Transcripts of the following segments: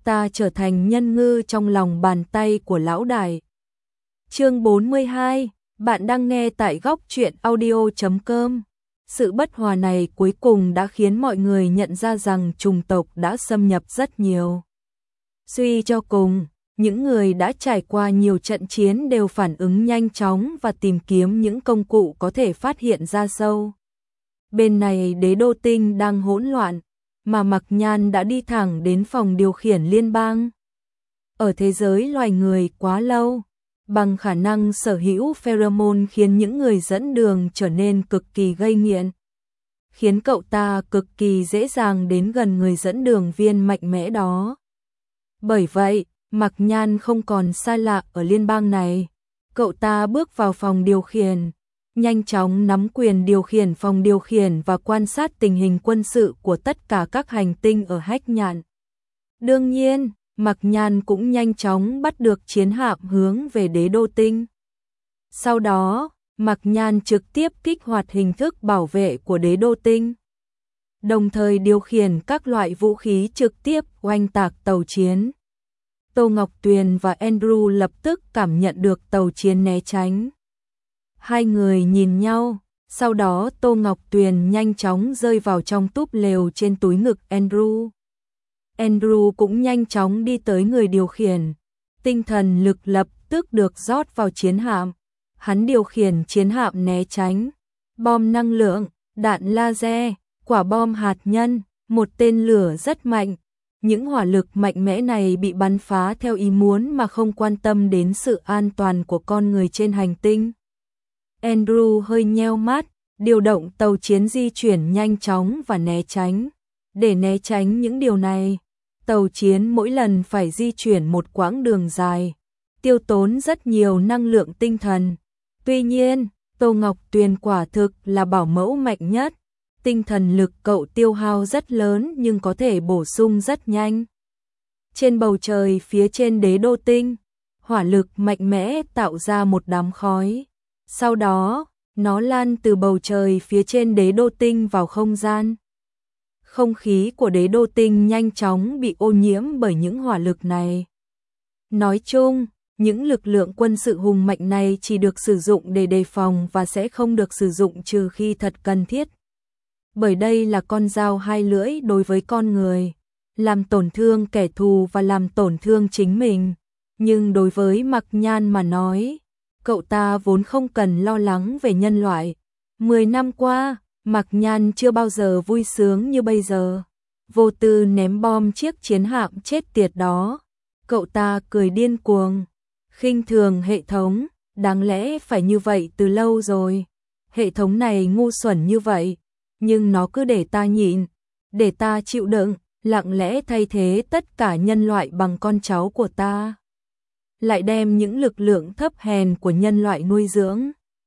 ta trở thành nhân ngư trong lòng bàn tay của lão đại. Chương 42, bạn đang nghe tại góc truyện audio.com. Sự bất hòa này cuối cùng đã khiến mọi người nhận ra rằng chủng tộc đã xâm nhập rất nhiều. Suy cho cùng, những người đã trải qua nhiều trận chiến đều phản ứng nhanh chóng và tìm kiếm những công cụ có thể phát hiện ra sâu. Bên này đế đô tinh đang hỗn loạn, mà Mạc Nhan đã đi thẳng đến phòng điều khiển liên bang. Ở thế giới loài người quá lâu, bằng khả năng sở hữu pheromone khiến những người dẫn đường trở nên cực kỳ gây nghiện, khiến cậu ta cực kỳ dễ dàng đến gần người dẫn đường viên mạnh mẽ đó. Bởi vậy, Mạc Nhan không còn xa lạ ở liên bang này. Cậu ta bước vào phòng điều khiển, nhanh chóng nắm quyền điều khiển phòng điều khiển và quan sát tình hình quân sự của tất cả các hành tinh ở Hách Nhạn. Đương nhiên, Mạc Nhan cũng nhanh chóng bắt được chiến hạm hướng về đế đô tinh. Sau đó, Mạc Nhan trực tiếp kích hoạt hình thức bảo vệ của đế đô tinh, đồng thời điều khiển các loại vũ khí trực tiếp oanh tạc tàu chiến. Tô Ngọc Tuyền và Andrew lập tức cảm nhận được tàu chiến né tránh. Hai người nhìn nhau, sau đó Tô Ngọc Tuyền nhanh chóng rơi vào trong túp lều trên túi ngực Andrew. Andrew cũng nhanh chóng đi tới người điều khiển. Tinh thần lực lập tức được rót vào chiến hạm. Hắn điều khiển chiến hạm né tránh bom năng lượng, đạn laser, quả bom hạt nhân, một tên lửa rất mạnh. Những hỏa lực mạnh mẽ này bị bắn phá theo ý muốn mà không quan tâm đến sự an toàn của con người trên hành tinh. Andrew hơi nheo mắt, điều động tàu chiến di chuyển nhanh chóng và né tránh. Để né tránh những điều này, tàu chiến mỗi lần phải di chuyển một quãng đường dài, tiêu tốn rất nhiều năng lượng tinh thần. Tuy nhiên, Tô Ngọc Tuyền quả thực là bảo mẫu mạnh nhất. Tinh thần lực cậu tiêu hao rất lớn nhưng có thể bổ sung rất nhanh. Trên bầu trời phía trên đế đô tinh, hỏa lực mạnh mẽ tạo ra một đám khói. Sau đó, nó lan từ bầu trời phía trên đế đô tinh vào không gian. Không khí của đế đô tinh nhanh chóng bị ô nhiễm bởi những hỏa lực này. Nói chung, những lực lượng quân sự hùng mạnh này chỉ được sử dụng để đề phòng và sẽ không được sử dụng trừ khi thật cần thiết. Bởi đây là con dao hai lưỡi đối với con người, làm tổn thương kẻ thù và làm tổn thương chính mình. Nhưng đối với Mạc Nhan mà nói, cậu ta vốn không cần lo lắng về nhân loại. 10 năm qua, Mạc Nhan chưa bao giờ vui sướng như bây giờ. Vô tư ném bom chiếc chiến hạm chết tiệt đó. Cậu ta cười điên cuồng, khinh thường hệ thống, đáng lẽ phải như vậy từ lâu rồi. Hệ thống này ngu xuẩn như vậy, nhưng nó cứ để ta nhịn, để ta chịu đựng, lặng lẽ thay thế tất cả nhân loại bằng con cháu của ta. Lại đem những lực lượng thấp hèn của nhân loại nuôi dưỡng.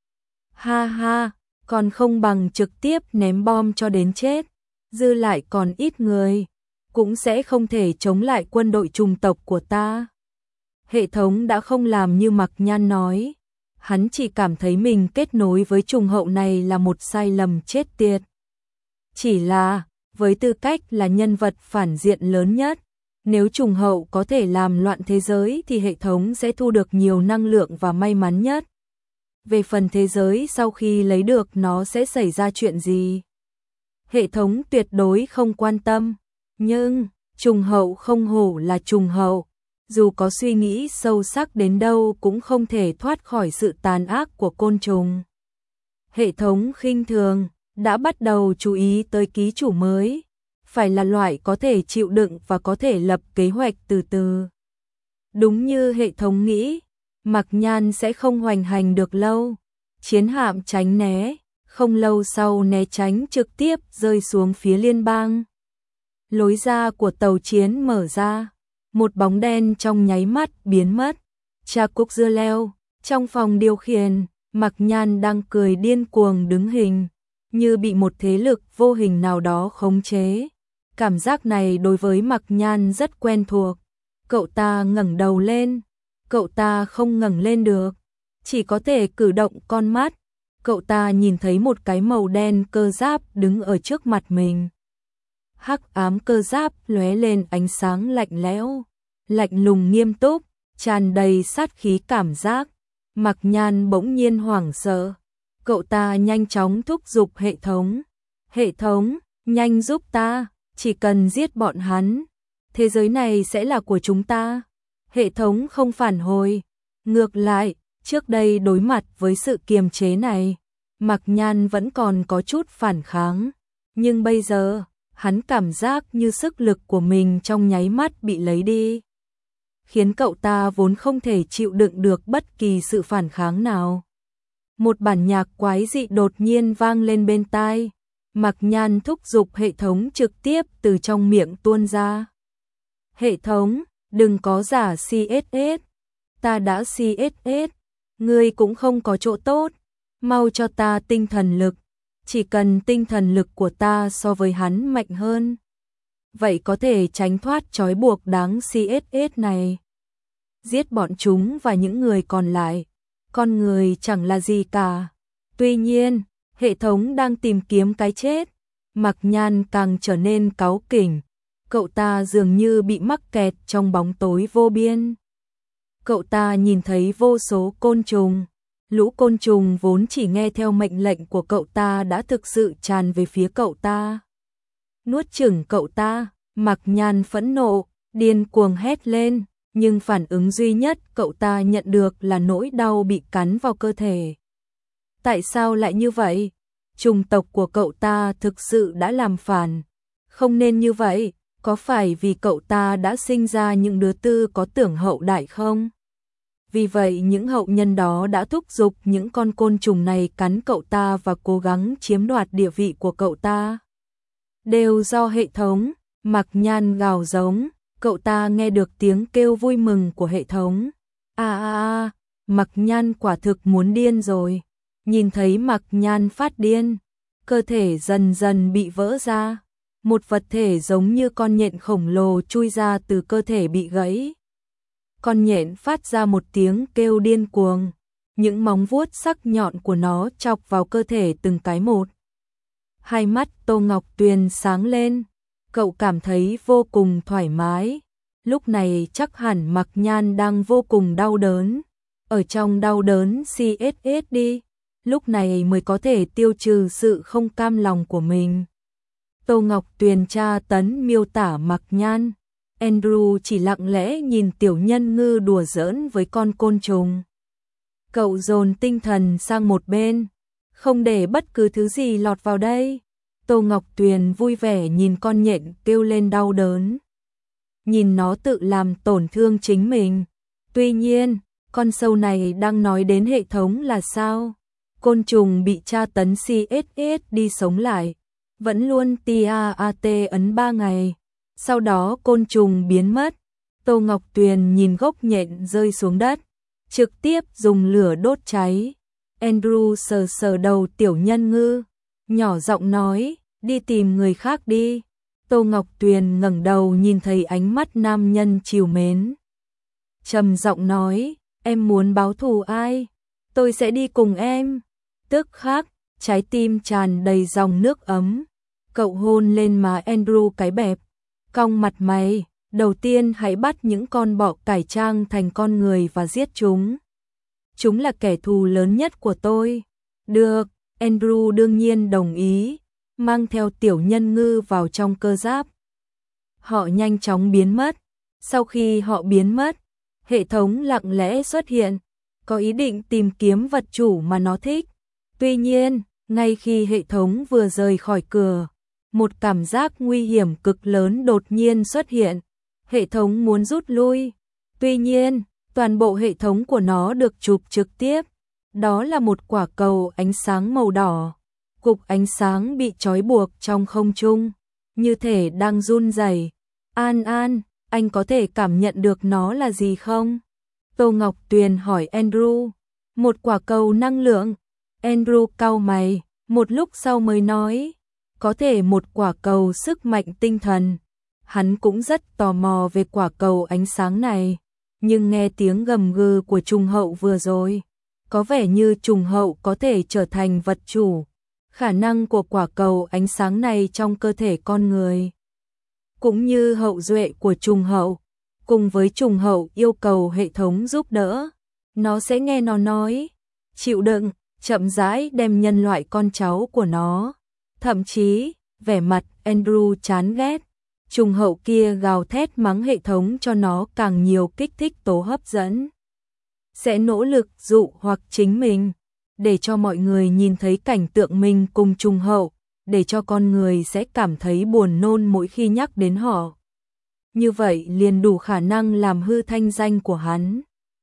Ha ha, còn không bằng trực tiếp ném bom cho đến chết, dư lại còn ít người, cũng sẽ không thể chống lại quân đội chủng tộc của ta. Hệ thống đã không làm như Mạc Nhan nói, hắn chỉ cảm thấy mình kết nối với trùng hậu này là một sai lầm chết tiệt. Chỉ là, với tư cách là nhân vật phản diện lớn nhất, nếu trùng hậu có thể làm loạn thế giới thì hệ thống sẽ thu được nhiều năng lượng và may mắn nhất. Về phần thế giới sau khi lấy được nó sẽ xảy ra chuyện gì, hệ thống tuyệt đối không quan tâm. Nhưng, trùng hậu không hổ là trùng hậu, dù có suy nghĩ sâu sắc đến đâu cũng không thể thoát khỏi sự tàn ác của côn trùng. Hệ thống khinh thường đã bắt đầu chú ý tới ký chủ mới, phải là loại có thể chịu đựng và có thể lập kế hoạch từ từ. Đúng như hệ thống nghĩ, Mạc Nhan sẽ không hoành hành được lâu. Chiến hạm tránh né, không lâu sau né tránh trực tiếp rơi xuống phía liên bang. Lối ra của tàu chiến mở ra, một bóng đen trong nháy mắt biến mất. Cha Cúc Dưa Leo, trong phòng điều khiển, Mạc Nhan đang cười điên cuồng đứng hình, như bị một thế lực vô hình nào đó khống chế. Cảm giác này đối với Mạc Nhan rất quen thuộc. Cậu ta ngẩng đầu lên, cậu ta không ngẩng lên được, chỉ có thể cử động con mắt. Cậu ta nhìn thấy một cái màu đen cơ giáp đứng ở trước mặt mình. Hắc ám cơ giáp lóe lên ánh sáng lạnh lẽo, lạnh lùng nghiêm túc, tràn đầy sát khí cảm giác. Mạc Nhan bỗng nhiên hoảng sợ, cậu ta nhanh chóng thúc giục hệ thống. Hệ thống, nhanh giúp ta, chỉ cần giết bọn hắn, thế giới này sẽ là của chúng ta. Hệ thống không phản hồi, ngược lại, trước đây đối mặt với sự kiềm chế này, Mạc Nhan vẫn còn có chút phản kháng, nhưng bây giờ, hắn cảm giác như sức lực của mình trong nháy mắt bị lấy đi, khiến cậu ta vốn không thể chịu đựng được bất kỳ sự phản kháng nào. Một bản nhạc quái dị đột nhiên vang lên bên tai, Mạc Nhan thúc giục hệ thống trực tiếp từ trong miệng tuôn ra. Hệ thống, đừng có giả CSS, ta đã CSS, ngươi cũng không có chỗ tốt, mau cho ta tinh thần lực, chỉ cần tinh thần lực của ta so với hắn mạnh hơn, vậy có thể tránh thoát trói buộc đáng CSS này. Giết bọn chúng và những người còn lại, con người chẳng là gì cả. Tuy nhiên, hệ thống đang tìm kiếm cái chết, Mạc Nhan càng trở nên cáu kỉnh, cậu ta dường như bị mắc kẹt trong bóng tối vô biên. Cậu ta nhìn thấy vô số côn trùng, lũ côn trùng vốn chỉ nghe theo mệnh lệnh của cậu ta đã thực sự tràn về phía cậu ta. Nuốt chửng cậu ta, Mạc Nhan phẫn nộ, điên cuồng hét lên, nhưng phản ứng duy nhất cậu ta nhận được là nỗi đau bị cắn vào cơ thể. Tại sao lại như vậy? Chủng tộc của cậu ta thực sự đã làm phản. Không nên như vậy, có phải vì cậu ta đã sinh ra những đứa tư có tưởng hậu đại không? Vì vậy những hậu nhân đó đã thúc giục những con côn trùng này cắn cậu ta và cố gắng chiếm đoạt địa vị của cậu ta. Đều do hệ thống, Mạc Nhan gào giống, cậu ta nghe được tiếng kêu vui mừng của hệ thống. Mạc Nhan quả thực muốn điên rồi. Nhìn thấy Mạc Nhan phát điên, cơ thể dần dần bị vỡ ra. Một vật thể giống như con nhện khổng lồ chui ra từ cơ thể bị gãy. Con nhện phát ra một tiếng kêu điên cuồng, những móng vuốt sắc nhọn của nó chọc vào cơ thể từng cái một. Hai mắt Tô Ngọc Tuyền sáng lên, cậu cảm thấy vô cùng thoải mái. Lúc này chắc hẳn Mạc Nhan đang vô cùng đau đớn. Ở trong đau đớn CSS đi, lúc này mới có thể tiêu trừ sự không cam lòng của mình. Tô Ngọc Tuyền tra tấn miêu tả Mạc Nhan. Andrew chỉ lặng lẽ nhìn tiểu nhân ngư đùa giỡn với con côn trùng. Cậu dồn tinh thần sang một bên, không để bất cứ thứ gì lọt vào đây. Tô Ngọc Tuyền vui vẻ nhìn con nhện kêu lên đau đớn, nhìn nó tự làm tổn thương chính mình. Tuy nhiên, con sâu này đang nói đến hệ thống là sao? Côn trùng bị tra tấn CSS đi sống lại, vẫn luôn TAAT ấn 3 ngày. Sau đó côn trùng biến mất. Tô Ngọc Tuyền nhìn gốc nhện rơi xuống đất, trực tiếp dùng lửa đốt cháy. Andrew sờ sờ đầu tiểu nhân ngư, nhỏ giọng nói, đi tìm người khác đi. Tô Ngọc Tuyền ngẩng đầu nhìn thấy ánh mắt nam nhân trìu mến, trầm giọng nói, em muốn báo thù ai? Tôi sẽ đi cùng em. Tức khắc, trái tim tràn đầy dòng nước ấm. Cậu hôn lên má Andrew cái bẹp, cong mặt mày, đầu tiên hãy bắt những con bọ cải trang thành con người và giết chúng. Chúng là kẻ thù lớn nhất của tôi. Được, Andrew đương nhiên đồng ý, mang theo tiểu nhân ngư vào trong cơ giáp. Họ nhanh chóng biến mất. Sau khi họ biến mất, hệ thống lặng lẽ xuất hiện, có ý định tìm kiếm vật chủ mà nó thích. Tuy nhiên, ngay khi hệ thống vừa rời khỏi cửa, một cảm giác nguy hiểm cực lớn đột nhiên xuất hiện. Hệ thống muốn rút lui. Tuy nhiên, toàn bộ hệ thống của nó được chụp trực tiếp. Đó là một quả cầu ánh sáng màu đỏ. Cục ánh sáng bị trói buộc trong không trung, như thể đang run rẩy. An, anh có thể cảm nhận được nó là gì không? Tô Ngọc Tuyền hỏi Andrew. Một quả cầu năng lượng. Andrew cau mày, một lúc sau mới nói, có thể một quả cầu sức mạnh tinh thần. Hắn cũng rất tò mò về quả cầu ánh sáng này, nhưng nghe tiếng gầm gừ của trùng hậu vừa rồi, có vẻ như trùng hậu có thể trở thành vật chủ. Khả năng của quả cầu ánh sáng này trong cơ thể con người cũng như hậu duệ của trùng hậu. Cùng với trùng hậu yêu cầu hệ thống giúp đỡ, nó sẽ nghe nó nói, chịu đựng, chậm rãi đem nhân loại con cháu của nó. Thậm chí, vẻ mặt Andrew chán ghét, trùng hậu kia gào thét mắng hệ thống cho nó càng nhiều kích thích tố hấp dẫn. Sẽ nỗ lực dụ hoặc chính mình, để cho mọi người nhìn thấy cảnh tượng mình cùng trùng hậu, để cho con người sẽ cảm thấy buồn nôn mỗi khi nhắc đến họ. Như vậy liền đủ khả năng làm hư thanh danh của hắn.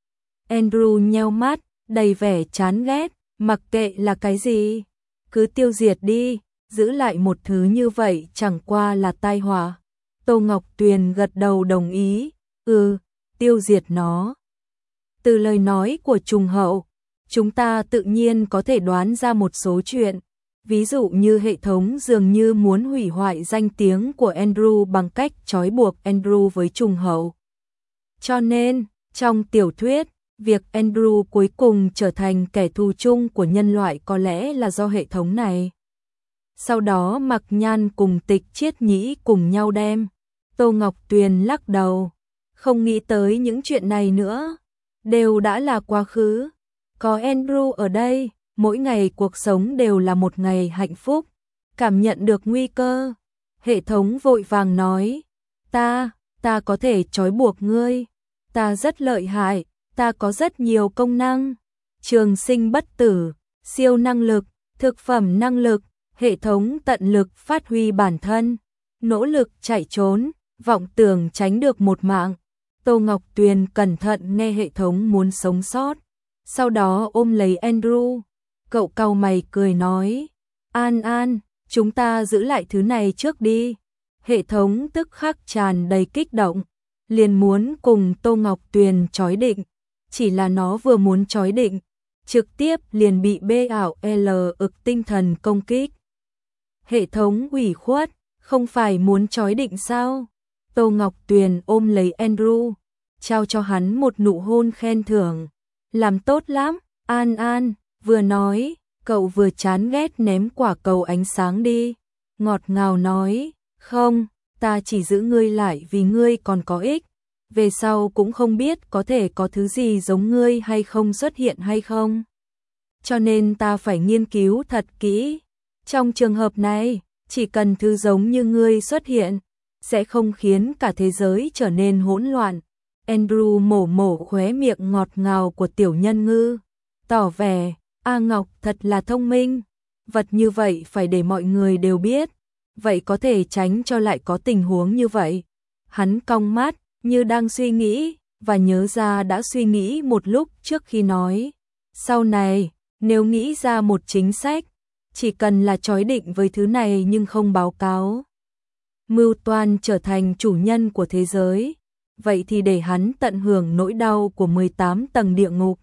Andrew nheo mắt, đầy vẻ chán ghét, mặc kệ là cái gì, cứ tiêu diệt đi, giữ lại một thứ như vậy chẳng qua là tai họa. Tô Ngọc Tuyền gật đầu đồng ý, tiêu diệt nó. Từ lời nói của trùng hậu, chúng ta tự nhiên có thể đoán ra một số chuyện. Ví dụ như hệ thống dường như muốn hủy hoại danh tiếng của Andrew bằng cách trói buộc Andrew với trùng hậu. Cho nên, trong tiểu thuyết, việc Andrew cuối cùng trở thành kẻ thù chung của nhân loại có lẽ là do hệ thống này. Sau đó Mạc Nhan cùng Tịch Chiết Nhĩ cùng nhau đem. Tô Ngọc Tuyền lắc đầu, không nghĩ tới những chuyện này nữa, đều đã là quá khứ. Có Andrew ở đây, mỗi ngày cuộc sống đều là một ngày hạnh phúc. Cảm nhận được nguy cơ, hệ thống vội vàng nói, ta có thể trói buộc ngươi, ta rất lợi hại, ta có rất nhiều công năng, trường sinh bất tử, siêu năng lực, thực phẩm năng lực, hệ thống tận lực phát huy bản thân, nỗ lực chạy trốn, vọng tưởng tránh được một mạng. Tô Ngọc Tuyền cẩn thận nghe hệ thống muốn sống sót, sau đó ôm lấy Andrew. Cậu cau mày cười nói, An, chúng ta giữ lại thứ này trước đi. Hệ thống tức khắc tràn đầy kích động, liền muốn cùng Tô Ngọc Tuyền trói định. Chỉ là nó vừa muốn trói định, trực tiếp liền bị BAL ực tinh thần công kích. Hệ thống ủy khuất, không phải muốn trói định sao? Tô Ngọc Tuyền ôm lấy Andrew, trao cho hắn một nụ hôn khen thưởng. Làm tốt lắm, An, vừa nói, cậu vừa chán ghét ném quả cầu ánh sáng đi. Ngọt ngào nói, không, ta chỉ giữ ngươi lại vì ngươi còn có ích. Về sau cũng không biết có thể có thứ gì giống ngươi hay không xuất hiện hay không. Cho nên ta phải nghiên cứu thật kỹ. Trong trường hợp này, chỉ cần thứ giống như ngươi xuất hiện, sẽ không khiến cả thế giới trở nên hỗn loạn. Andrew mổ khóe miệng ngọt ngào của tiểu nhân ngư, tỏ vẻ, A Ngọc thật là thông minh. Vật như vậy phải để mọi người đều biết, vậy có thể tránh cho lại có tình huống như vậy. Hắn cong mắt, như đang suy nghĩ, và nhớ ra đã suy nghĩ một lúc trước khi nói. Sau này, nếu nghĩ ra một chính sách, chỉ cần là trói định với thứ này nhưng không báo cáo. Mưu toan trở thành chủ nhân của thế giới, vậy thì để hắn tận hưởng nỗi đau của 18 tầng địa ngục.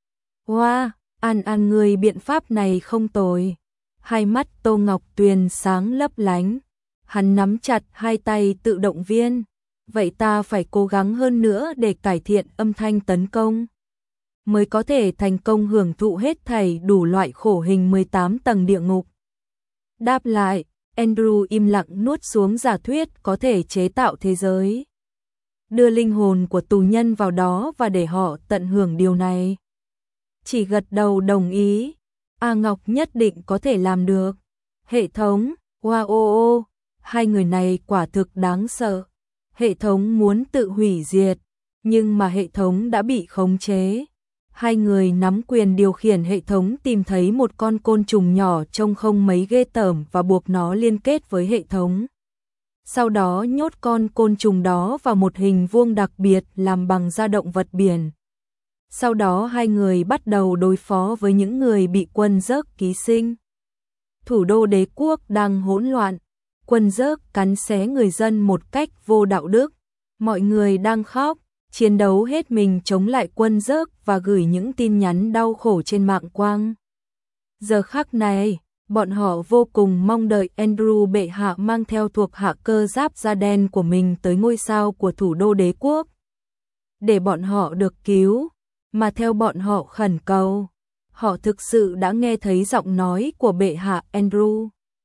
Wow, An người biện pháp này không tồi. Hai mắt Tô Ngọc Tuyền sáng lấp lánh, hắn nắm chặt hai tay tự động viên. Vậy ta phải cố gắng hơn nữa để cải thiện âm thanh tấn công, mới có thể thành công hưởng thụ hết thảy đủ loại khổ hình 18 tầng địa ngục. Đáp lại, Andrew im lặng nuốt xuống giả thuyết có thể chế tạo thế giới, đưa linh hồn của tù nhân vào đó và để họ tận hưởng điều này. Chỉ gật đầu đồng ý, A Ngọc nhất định có thể làm được. Hệ thống, wow, hai người này quả thực đáng sợ. Hệ thống muốn tự hủy diệt, nhưng mà hệ thống đã bị khống chế. Hai người nắm quyền điều khiển hệ thống tìm thấy một con côn trùng nhỏ trông không mấy ghê tởm và buộc nó liên kết với hệ thống. Sau đó nhốt con côn trùng đó vào một hình vuông đặc biệt làm bằng da động vật biển. Sau đó hai người bắt đầu đối phó với những người bị quân rớt ký sinh. Thủ đô đế quốc đang hỗn loạn. Quân rớt cắn xé người dân một cách vô đạo đức. Mọi người đang khóc, chiến đấu hết mình chống lại quân rớt và gửi những tin nhắn đau khổ trên mạng quang. Giờ khắc này, bọn họ vô cùng mong đợi Andrew bệ hạ mang theo thuộc hạ cơ giáp da đen của mình tới ngôi sao của thủ đô đế quốc. Để bọn họ được cứu, mà theo bọn họ khẩn cầu. Họ thực sự đã nghe thấy giọng nói của bệ hạ Andrew.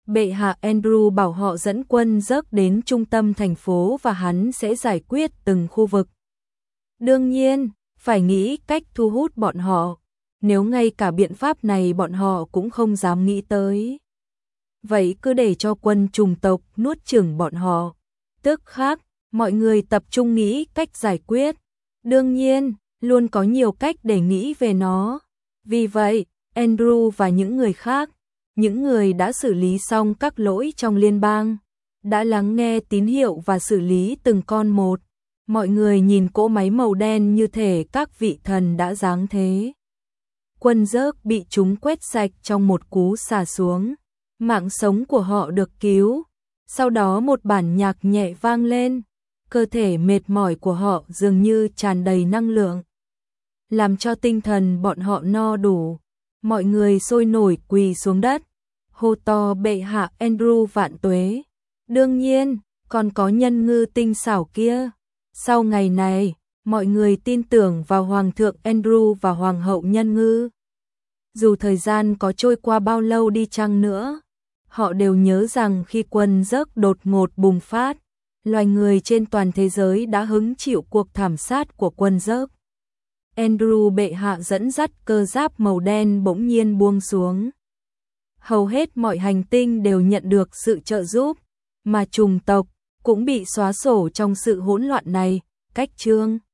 Bệ hạ Andrew bảo họ dẫn quân dốc đến trung tâm thành phố và hắn sẽ giải quyết từng khu vực. Đương nhiên, phải nghĩ cách thu hút bọn họ, nếu ngay cả biện pháp này bọn họ cũng không dám nghĩ tới. Vậy cứ để cho quân chủng tộc nuốt chửng bọn họ. Tức khác, mọi người tập trung nghĩ cách giải quyết. Đương nhiên, luôn có nhiều cách để nghĩ về nó. Vì vậy, Andrew và những người khác, những người đã xử lý xong các lỗi trong liên bang, đã lắng nghe tín hiệu và xử lý từng con một. Mọi người nhìn cỗ máy màu đen như thể các vị thần đã giáng thế. Quân dớp bị chúng quét sạch trong một cú xả xuống. Mạng sống của họ được cứu. Sau đó một bản nhạc nhẹ vang lên. Cơ thể mệt mỏi của họ dường như tràn đầy năng lượng, làm cho tinh thần bọn họ no đủ. Mọi người sôi nổi quỳ xuống đất, hô to bệ hạ Andrew vạn tuế. Đương nhiên, còn có nhân ngư tinh xảo kia. Sau ngày này, mọi người tin tưởng vào Hoàng thượng Andrew và Hoàng hậu nhân ngư. Dù thời gian có trôi qua bao lâu đi chăng nữa, họ đều nhớ rằng khi quân dớp đột ngột bùng phát, loài người trên toàn thế giới đã hứng chịu cuộc thảm sát của quân dớp. Andrew bệ hạ dẫn dắt cơ giáp màu đen bỗng nhiên buông xuống. Hầu hết mọi hành tinh đều nhận được sự trợ giúp, mà chủng tộc cũng bị xóa sổ trong sự hỗn loạn này. Cách chương